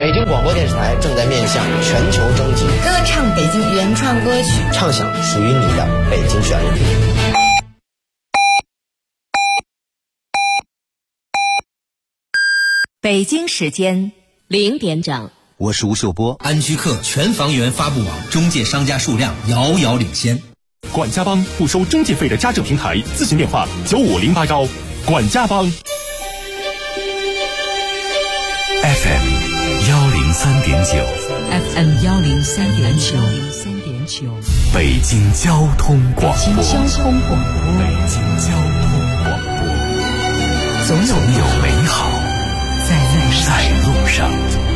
北京广播电视台正在面向全球征集歌唱北京原创歌曲， 唱响属于你的北京旋律。 北京时间0点整， 我是吴秀波。 安居客全房源发布网中介商家数量遥遥领先。 管家帮不收中介费的家政平台，咨询电话95081。管家帮 FM 103.9 FM 103.9， 北京交通广播。 北京交通广播， 北京交通广播， 总有美好在路上。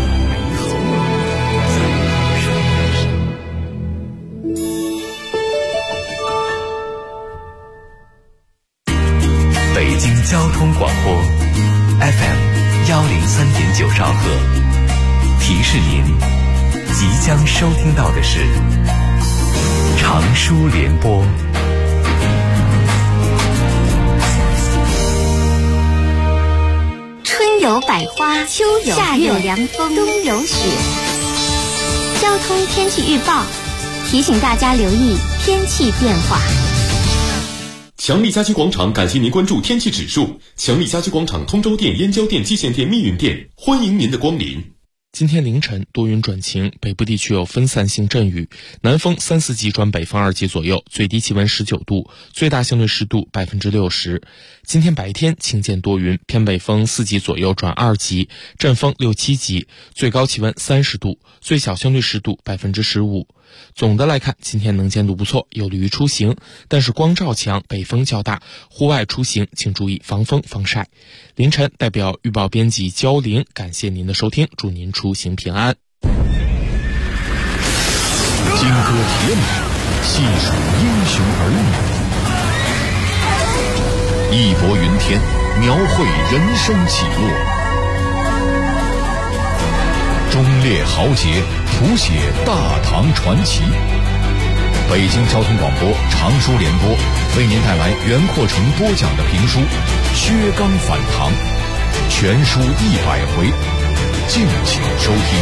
北京交通广播 FM 103.9兆赫，提示您即将收听到的是长舒联播。 春有百花，秋有夏有凉风，冬有雪。交通天气预报提醒大家留意天气变化。 强力家居广场感谢您关注天气指数。强力家居广场通州店、燕郊店、蓟县店、密云店，欢迎您的光临。 今天凌晨多云转晴，北部地区有分散性阵雨，南风3、4级转北风2级左右，最低气温19度，最大相对湿度60%。今天白天晴间多云，偏北风4级左右转2级，阵风6、7级，最高气温30度，最小相对湿度15%。总的来看，今天能见度不错，有利于出行，但是光照强，北风较大，户外出行请注意防风防晒。凌晨代表预报编辑焦玲感谢您的收听，祝您出行平安。 金戈铁马，细数英雄儿女，义薄云天，描绘人生起落，忠烈豪杰，谱写大唐传奇。北京交通广播长舒联播为您带来袁阔成播讲的评书《薛刚反唐》，全书100回，敬请收听。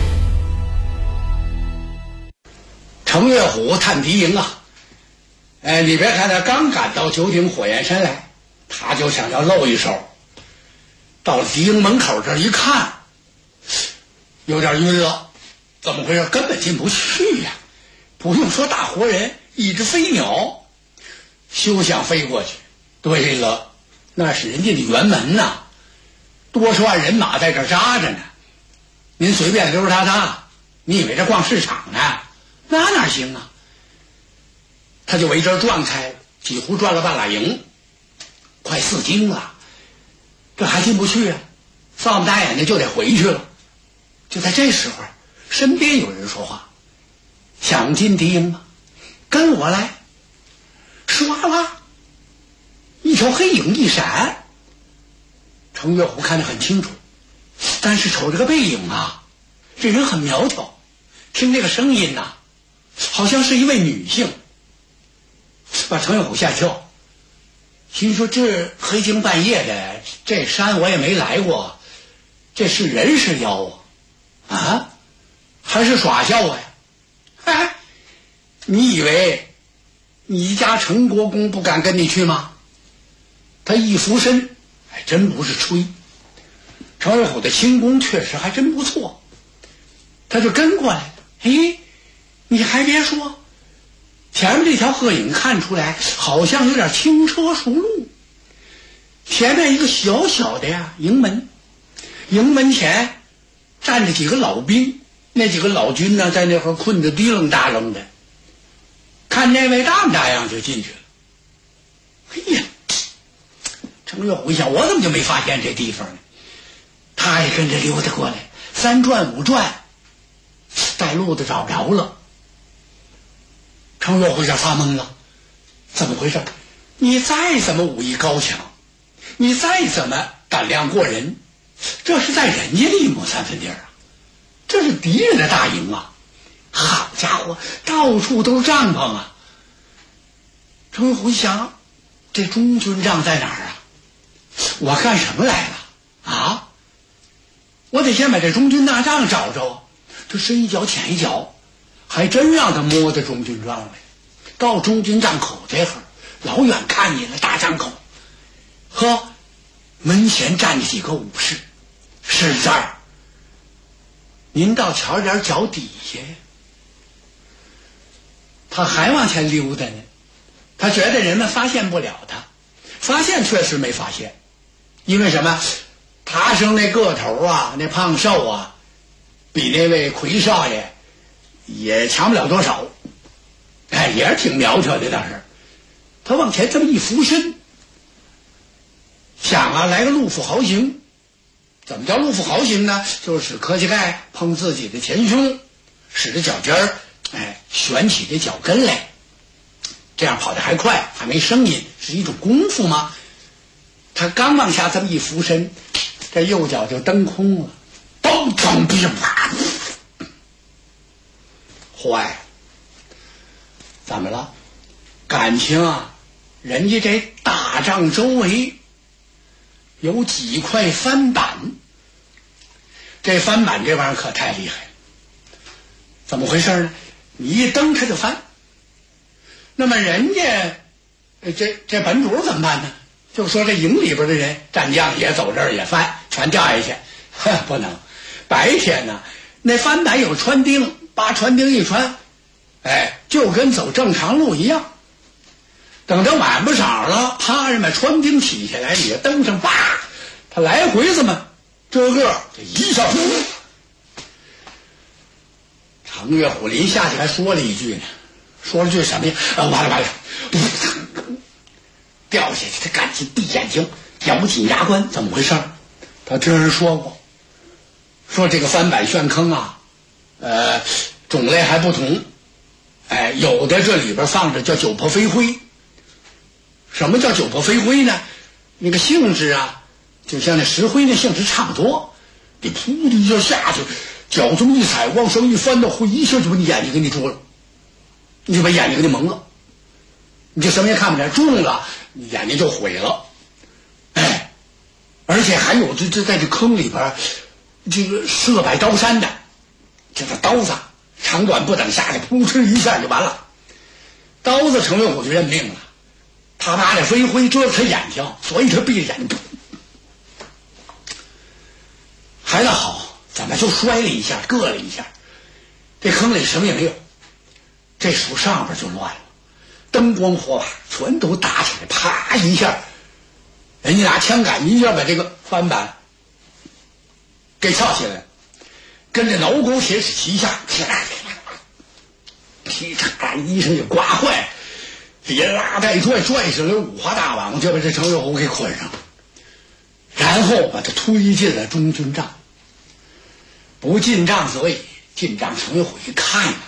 程岳虎探敌营啊，你别看他刚赶到九鼎火焰山来，他就想要露一手。到了敌营门口这一看，有点晕了，怎么回事？根本进不去呀！不用说大活人，一只飞鸟休想飞过去。对了，那是人家的辕门呐，多少万人马在这扎着呢。您随便溜达达，你以为这逛市场呢？那哪行啊？他就围着转开，几乎转了半拉营，快4更了，这还进不去啊！放不大眼睛就得回去了。就在这时候，身边有人说话：“想进敌营吗？跟我来。”唰啦，一条黑影一闪。程岳虎看得很清楚，但是瞅这个背影啊，这人很苗条，听这个声音呐，好像是一位女性，把程岳虎吓一跳，心说这黑更半夜的，这山我也没来过，这是人是妖啊？还是耍笑我呀？哎，你以为你家程国公不敢跟你去吗？他一俯身，还真不是吹。程岳虎的轻功确实还真不错，他就跟过来了。哎，你还别说，前面这条黑影看出来好像有点轻车熟路。前面一个小小的营门，营门前站着几个老兵，那几个老军呢，在那会儿困得滴楞大楞的。看那位大么大样就进去了。哎呀，程岳虎一想，我怎么就没发现这地方呢？他也跟着溜达过来，3转5转，带路的找不着了。程岳虎一下发懵了，怎么回事？你再怎么武艺高强，你再怎么胆量过人，这是在人家的1亩3分地啊，这是敌人的大营啊！好家伙，到处都是帐篷啊！程岳虎一想，这中军帐在哪儿啊？我干什么来了啊？ 我得先把这中军大帐找着。这深一脚浅一脚，还真让他摸到中军帐来。到中军帐口这会儿，老远看见了大帐口，呵，门前站着几个武士。是这儿，您倒瞧点脚底下。他还往前溜达呢，他觉得人们发现不了他。发现确实没发现，因为什么？他生那个头啊，那胖瘦啊，比那位魁少爷也强不了多少。哎，也是挺苗条的倒是。他往前这么一俯身，想啊，来个陆府豪行。怎么叫陆府豪行呢？就是使磕膝盖碰自己的前胸，使着脚尖儿，旋起这脚跟来，这样跑得还快，还没声音，是一种功夫吗？他刚往下这么一俯身，这右脚就蹬空了，咚咚噼啪，坏了！怎么了？感情啊，人家这大帐周围有几块翻板，这翻板这玩意儿可太厉害了。怎么回事呢？你一蹬它就翻。那么人家这本主怎么办呢？就说这营里边的人，战将也走这儿也翻，全掉下去。不能，白天呢，那翻板有穿钉，把穿钉一穿，就跟走正常路一样。等到晚不晌了，啪，人把穿钉起下来，你蹬上，叭，他来回这么这一上，程月虎临下去还说了一句呢，说了句什么呀？完了，掉下去，他赶紧闭眼睛，咬紧牙关，怎么回事？他这人说过，说这个翻板旋坑啊，种类还不同，有的这里边放着叫九婆飞灰。什么叫九婆飞灰呢？那个性质啊，就像那石灰那性质差不多。你噗的一下下去，脚这么一踩，往上一翻，到灰一下就把你眼睛给你捉了，你就把眼睛给你蒙了，你就什么也看不见，中了你眼睛就毁了。而且还有这在这坑里边，这个射摆刀山的，这个刀子长短不等下去，扑哧一下就完了。刀子程月虎就认命了。他拿着飞灰遮着他眼睛，所以他闭着眼睛。还那好，怎么就摔了一下，硌了一下？这坑里什么也没有，这时候上边就乱了，灯光火把全都打起来，啪一下，人家拿枪杆一下把这个翻板给撬起来，跟着挠钩铁齿齐下，噼啦噼嚓一声就刮坏。连拉带拽上了五花大网，就把这程月虎给捆上，然后把他推进了中军帐。不进帐则已，进帐程月虎一看啊，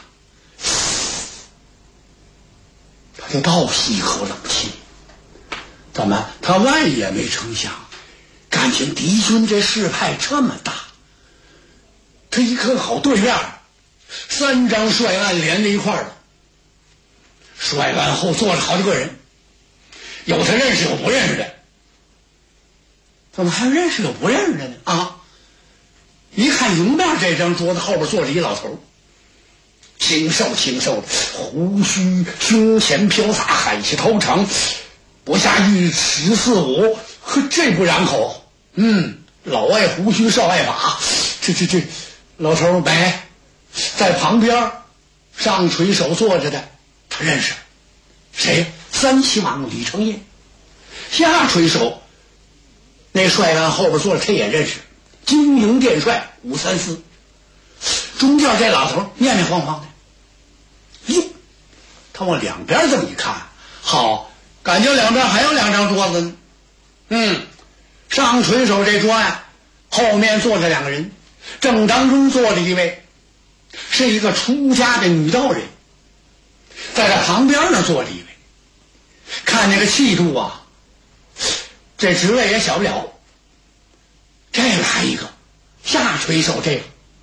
他就倒吸一口冷气。怎么？他万也没成想，感情敌军这势派这么大。他一看好对面3张帅案连在一块儿了。帅案后坐着好几个人，有他认识有不认识的。怎么还有认识有不认识的呢？啊！一看迎面这张桌子后边坐着一老头，清瘦的，胡须胸前飘洒，海气头长，不下1尺4、5，呵，这不染口。老爱胡须少爱马，这老头没在旁边上垂手坐着的。他认识谁？3齐王李成业。下垂手那帅案后边坐着，他也认识金营殿帅武三思。中间这老头面面晃晃的，哟，他往两边这么一看，好，感觉两边还有2张桌子呢。上垂手这桌呀，后面坐着2个人，正当中坐着一位，是一个出家的女道人。在他旁边那坐着一位，看那个气度啊，这职位也小不了。这来一个下垂手，这个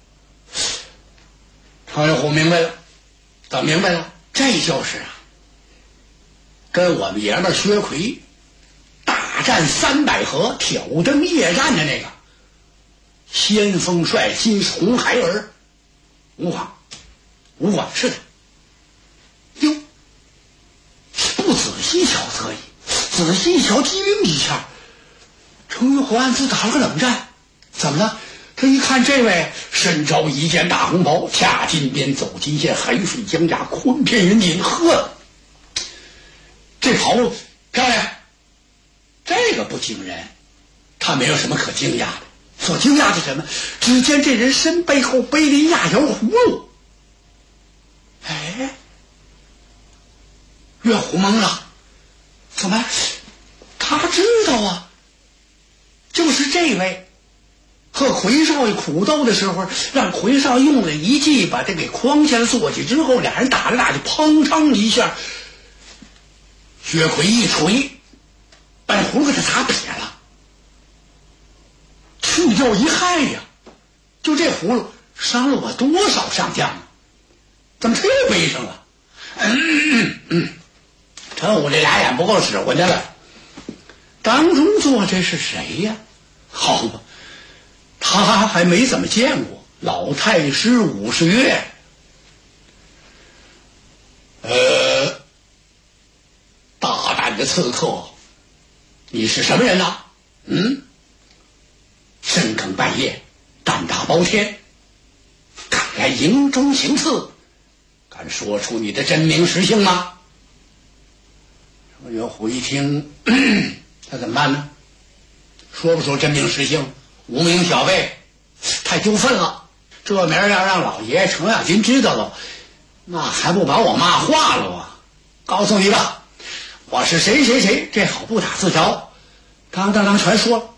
程月虎明白了。怎么明白了？这就是啊，跟我们爷们薛奎大战300合挑灯夜战的那个先锋帅气，红孩儿，无妨，无管事的。哟，不仔细瞧则已，仔细一瞧，机灵一下，程月虎暗自打了个冷战。怎么了？他一看这位身着一件大红袍，掐金边走金线，海水江家，昆片云锦，呵，这袍漂亮。这个不惊人，他没有什么可惊讶的。所惊讶的什么？只见这人身背后背了一压摇葫芦。哎，岳虎懵了，怎么？他知道啊，就是这位和魁少爷苦斗的时候，让魁少爷用了一计把他给框下来坐起之后，俩人打着打着，砰砰一下，薛奎一锤，把葫芦给他砸撇了。去掉一害呀！就这葫芦伤了我多少上将啊！怎么他又背上了？陈武这俩眼不够使唤的了。当中坐这是谁呀？好吧，他还没怎么见过老太师武士月。大胆的刺客，你是什么人呐？深更半夜，胆大包天，敢来营中行刺，敢说出你的真名实姓吗？岳虎一听，他怎么办呢？说不出真名实姓，无名小辈，太丢份了。这名要让老爷程咬金知道了，那还不把我骂化了啊？告诉你吧，我是谁谁谁，这好不打字条，当当当全说了。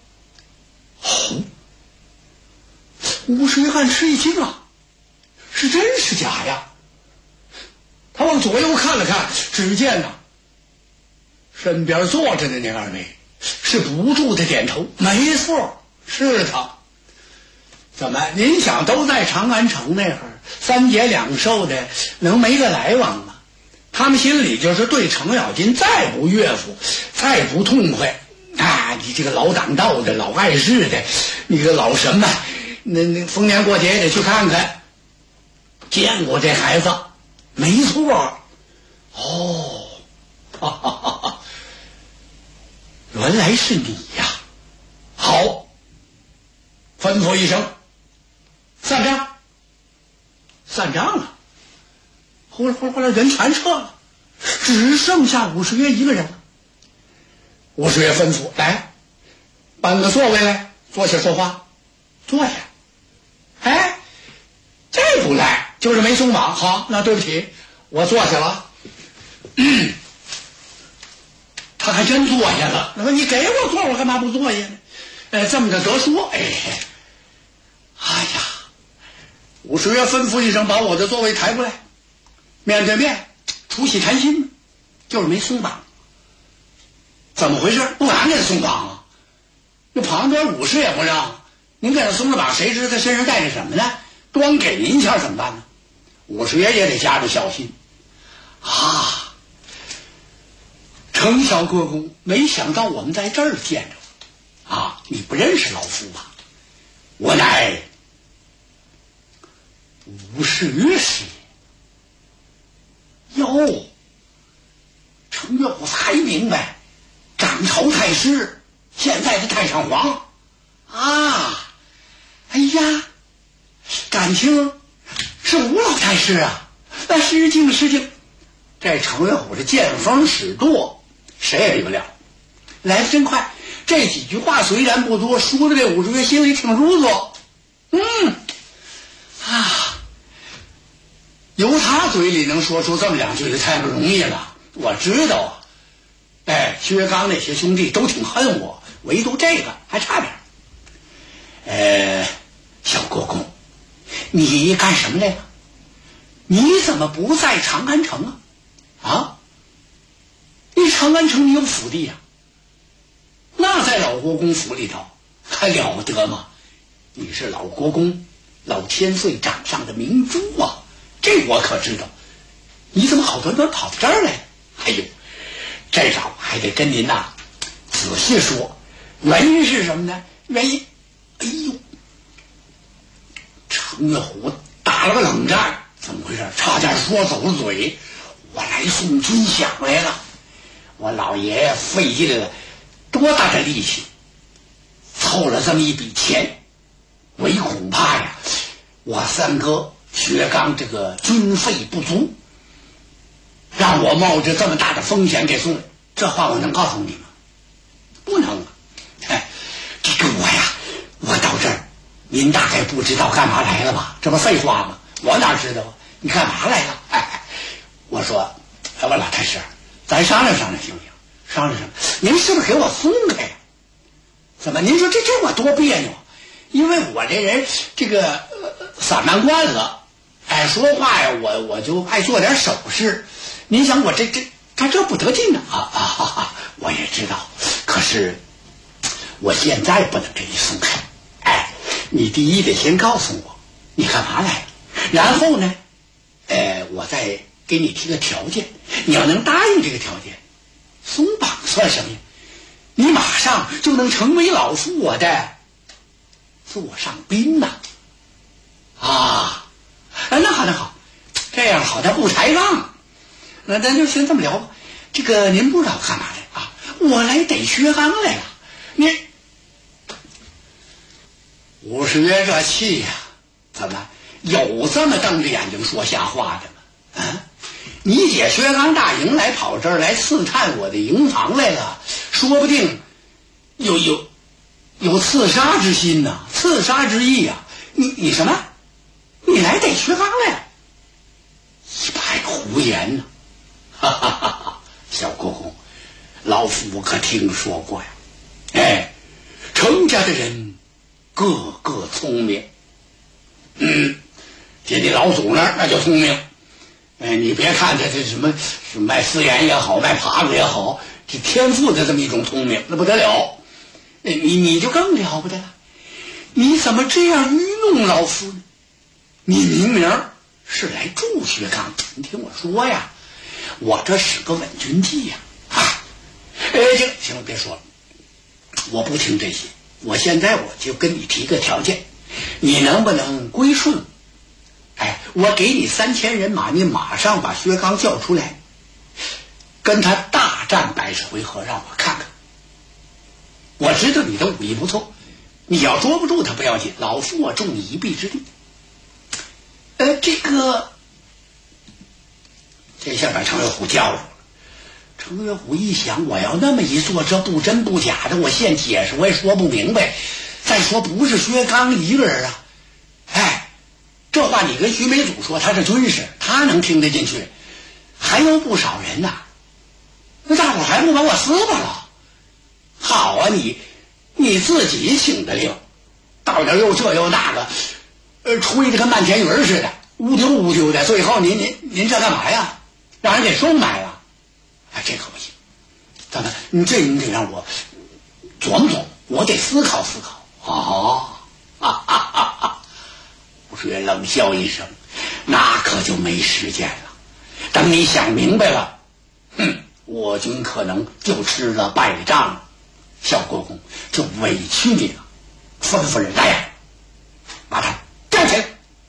武士一看吃一惊啊，是真是假呀？他往左右看了看，只见呐，身边坐着的那二位是不住的点头，没错，是他。怎么您想都在长安城那会儿，三节两寿的，能没个来往吗？他们心里就是对程咬金再不悦服，再不痛快啊！你这个老挡道的，老碍事的，你个老什么，那逢年过节也得去看看。见过这孩子，没错。哦，哈哈哈哈，原来是你呀！好，吩咐一声，散账。散账了。后来人全撤了，只剩下武士月一个人了。武士月吩咐来，搬个座位来，坐下说话。坐下。哎，这不赖，就是没松绑。好，那对不起，我坐下了。他还真坐下了。那么你给我坐，我干嘛不坐下呢？这么着得说，哎呀，武士月吩咐一声，把我的座位抬过来，面对面，除夕谈心，就是没松绑。怎么回事？不敢给他松绑啊！那旁边武士也不让，您给他松了绑，谁知他身上带着什么呢？光给您一下怎么办呢？武士爷也得加着小心啊！程小国公，没想到我们在这儿见着啊！你不认识老夫吧？我乃武士月师爷。哟，程月虎才明白，掌朝太师，现在的太上皇啊！哎呀，感情是吴老太师啊！那失敬，这程月虎是见风使舵，谁也离不了。来得真快，这几句话虽然不多，说的这武士月心里挺如作。由他嘴里能说出这么两句就太不容易了。我知道啊，薛刚那些兄弟都挺恨我，唯独这个还差点。小国公，你干什么来了？你怎么不在长安城啊？你长安城你有府邸啊？那在老国公府里头还了得吗？你是老国公老千岁掌上的明珠啊，这我可知道。你怎么好端端跑到这儿来？哎呦，这招还得跟您仔细说。原因是什么呢？原因，哎呦， 程月虎打了个冷战，怎么回事？差点说走了嘴。我来送军饷来了，我老爷爷费尽了多大的力气，凑了这么一笔钱，唯恐怕呀，我三哥薛刚这个军费不足，让我冒着这么大的风险给送来。这话我能告诉你吗？不能啊！哎，这个我到这儿，您大概不知道干嘛来了吧？这不废话吗？我哪知道啊？你干嘛来了？我说，我老太师，咱商量商量行不行？商量什么？您是不是给我松开呀？怎么？您说这我多别扭？因为我这人这个散漫惯了，说话呀，我就爱做点手势。您想我这不得劲呢我也知道，可是我现在不能给你松开。你第一得先告诉我你干嘛来，然后呢，我再给你提个条件，你要能答应这个条件，松绑算什么呀？你马上就能成为老夫我的座上宾呐！那好，这样好，他不抬杠。那咱就先这么聊吧。这个您不知道干嘛来啊？我来逮薛刚来了。你吴世约这气呀，怎么有这么瞪着眼睛说瞎话的吗？你姐薛刚大营来跑这儿来刺探我的营房来了，说不定有刺杀之心呐，刺杀之意啊！你什么？你来逮薛刚来了？一派胡言呢！小国公，老夫可听说过呀。程家的人个个聪明。接你老祖那儿那就聪明。你别看这什么卖私盐也好，卖耙子也好，这天赋的这么一种聪明，那不得了。你就更了不得了。你怎么这样愚弄老夫呢？你明明是来助薛刚，你听我说呀，我这使个稳军计呀。行了，别说了，我不听这些。我现在我就跟你提个条件，你能不能归顺？我给你3000人马，你马上把薛刚叫出来，跟他大战100回合，让我看看。我知道你的武艺不错，你要捉不住他不要紧，老夫我助你一臂之力。这下把程月虎叫住了。程月虎一想，我要那么一做，这不真不假的，我现解释我也说不明白。再说不是薛刚一个人啊，这话你跟徐美祖说，他是军师，他能听得进去，还有不少人呐。那大伙还不把我撕巴了？好啊，你自己请的令，到这又这又那个，吹得跟漫天云似的，乌丢乌丢的，最后您这干嘛呀？让人给收买了？这可不行。怎么？你得让我琢磨琢磨，我得思考思考。吴世约冷笑一声，那可就没时间了。等你想明白了，我军可能就吃了败仗了。小国公就委屈你了，吩咐人来呀，把他吊起来。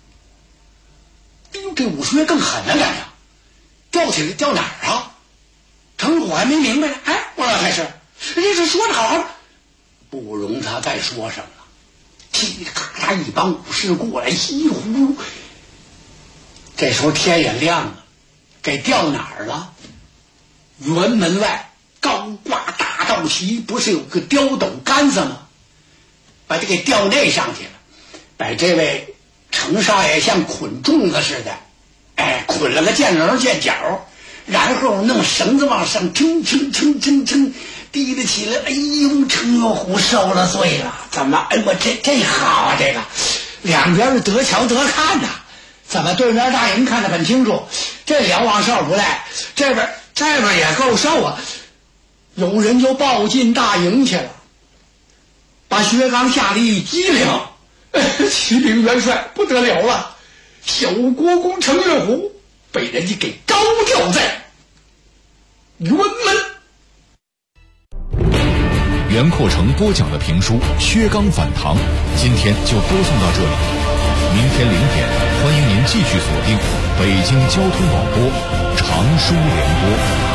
这吴世约更狠了点呀，吊起来吊哪儿啊？程虎还没明白呢。我老太师，这是说的好好的，不容他再说什么了。嘁哩咔嚓，一帮武士过来，稀里糊涂。这时候天也亮了，给吊哪儿了？辕门外高挂大道旗，不是有个雕斗杆子吗？把这给吊那上去了，把这位程少爷像捆粽子似的，捆了个剑棱剑角，然后弄绳子往上撑，提了起来。程月虎受了罪了。怎么？我这好啊，这个两边是得瞧得看呐。怎么对面大营看得很清楚，这瞭望哨不赖，这边也够哨啊。有人就抱进大营去了，把薛刚吓得一激灵。启禀元帅，不得了了，小国公程月虎被人家给高吊在辕门。 袁阔成播讲的评书《薛刚反唐》，今天就播送到这里。 明天0点，欢迎您继续锁定北京交通广播常书联播。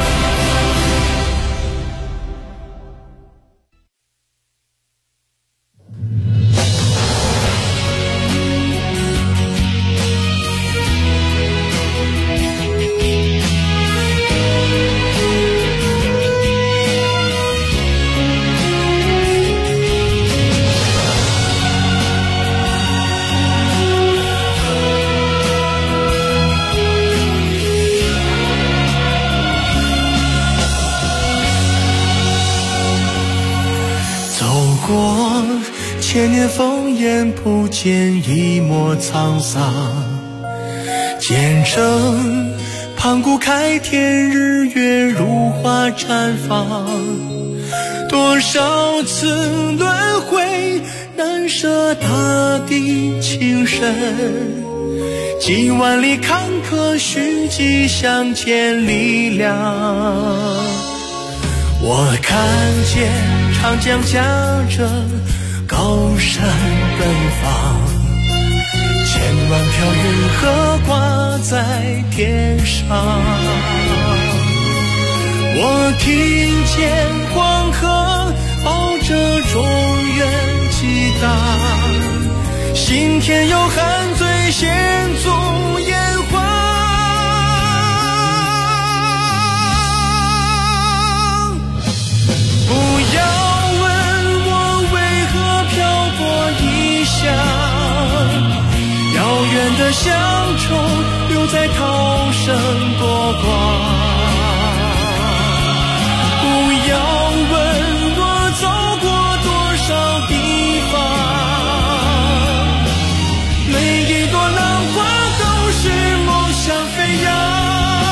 千年烽烟不见一抹沧桑，见证盘古开天，日月如花绽放。多少次轮回，难舍大地情深，几万里坎坷，寻迹向前力量。我看见长江夹着高山奔放，千万条云河挂在天上。我听见黄河抱着中原激荡，心田有汉醉献足炎黄。不要问我为何漂泊异乡，遥远的乡愁留在涛声波光。不要问我走过多少地方，每一朵浪花都是梦想飞扬。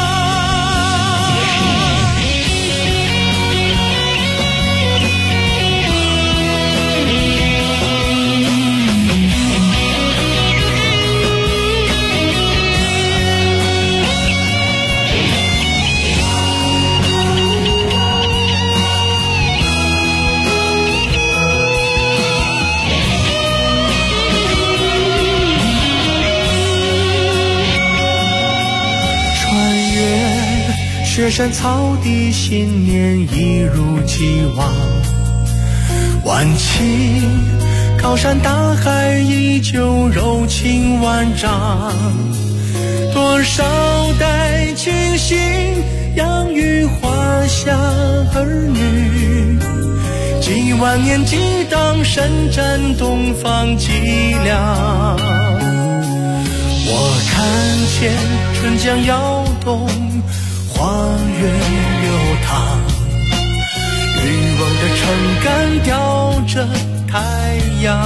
雪山草地，信念一如既往。万顷高山大海，依旧柔情万丈。多少代亲信养育华夏儿女，几万年激荡，伸展东方脊梁。我看见春江摇动，花园流淌，渔翁的撑杆吊着太阳。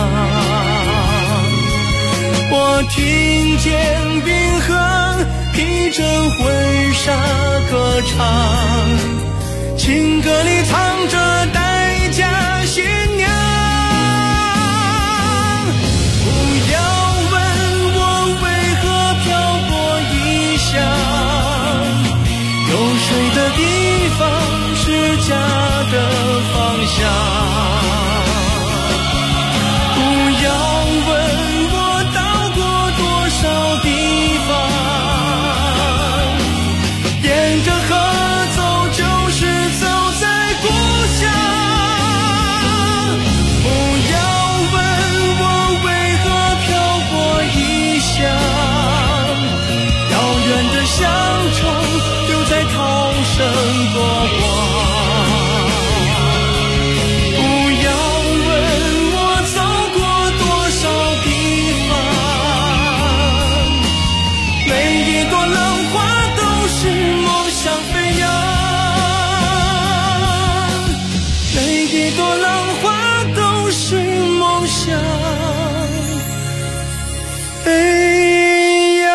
我听见冰河披着婚纱歌唱，情歌里藏着待嫁新娘。不要问我为何漂泊异乡，有水的地方是家的方向。不要问我到过多少地方，沿着河走就是走在故乡。不要问我为何漂泊异乡，遥远的乡愁留在涛声波光。不要问我走过多少地方，每一朵浪花都是梦想飞扬，每一朵浪花都是梦想飞扬。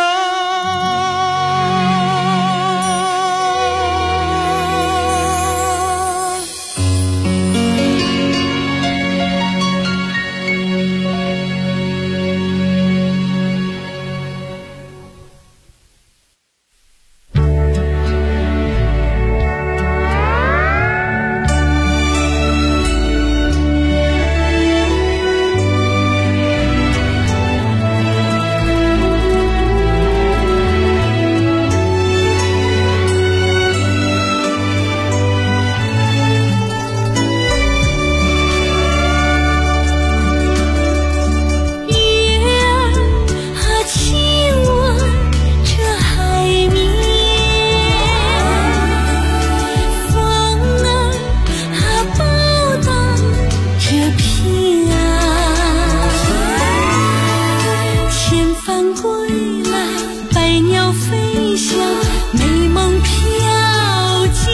鸟飞翔，美梦飘进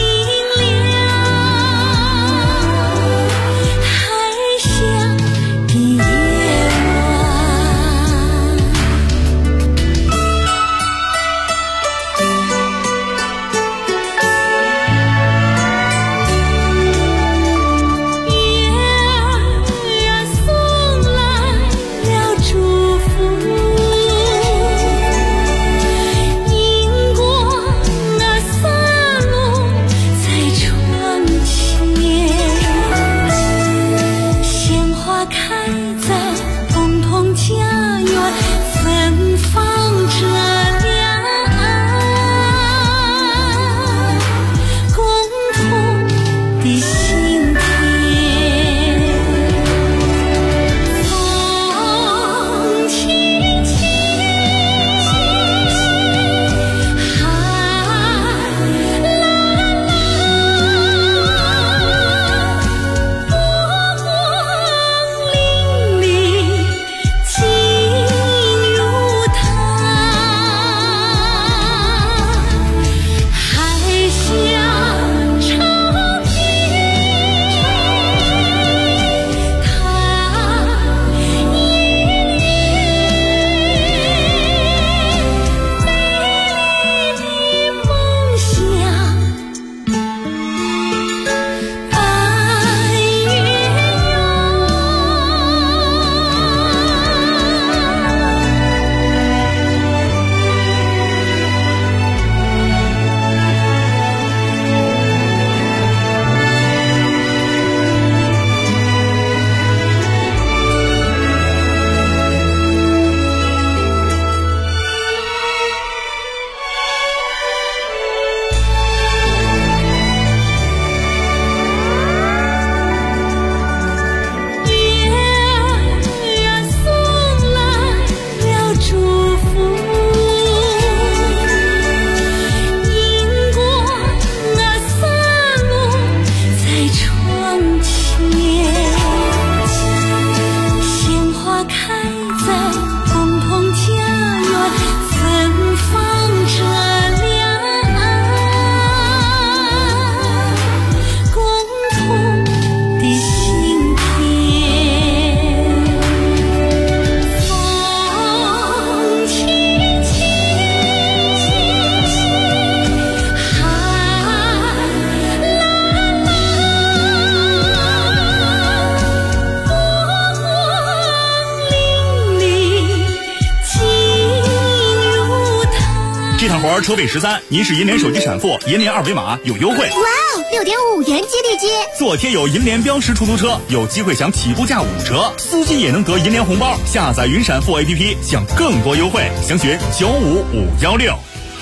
车费13，您是银联手机闪付，银联二维码有优惠。 哇哦，6.5元激励金！ 做贴有银联标识出租车，有机会享起步价5折，司机也能得银联红包。下载云闪付 APP， 享更多优惠，详询95516。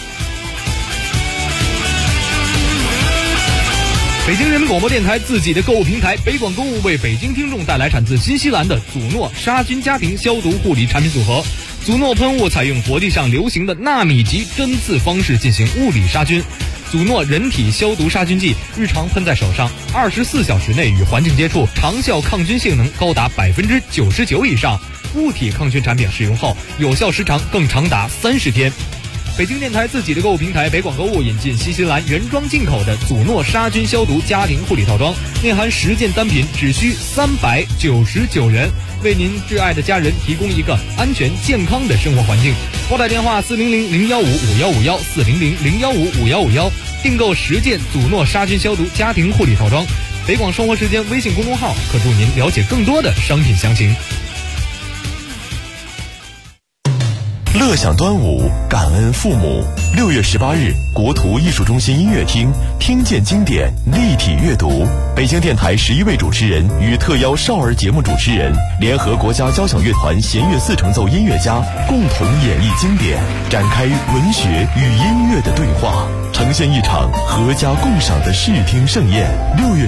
北京人民广播电台自己的购物平台北广购物为北京听众带来产自新西兰的祖诺杀菌家庭消毒护理产品组合。祖诺喷雾采用国际上流行的纳米级针刺方式进行物理杀菌。祖诺人体消毒杀菌剂日常喷在手上，24小时内与环境接触，长效抗菌性能高达99%以上。物体抗菌产品使用后，有效时长更长达30天。北京电台自己的购物平台北广购物引进新西兰原装进口的祖诺杀菌消毒家庭护理套装，内含10件单品，只需399元，为您挚爱的家人提供一个安全健康的生活环境。拨打电话400-015-5151 400-015-5151，订购10件祖诺杀菌消毒家庭护理套装。北广生活时间微信公众号可助您了解更多的商品详情。 乐享端午，感恩父母。6月18日，国图艺术中心音乐厅，听见经典，立体阅读。北京电台11位主持人与特邀少儿节目主持人，联合国家交响乐团弦乐4重奏音乐家，共同演绎经典，展开文学与音乐的对话，呈现一场阖家共赏的视听盛宴。6月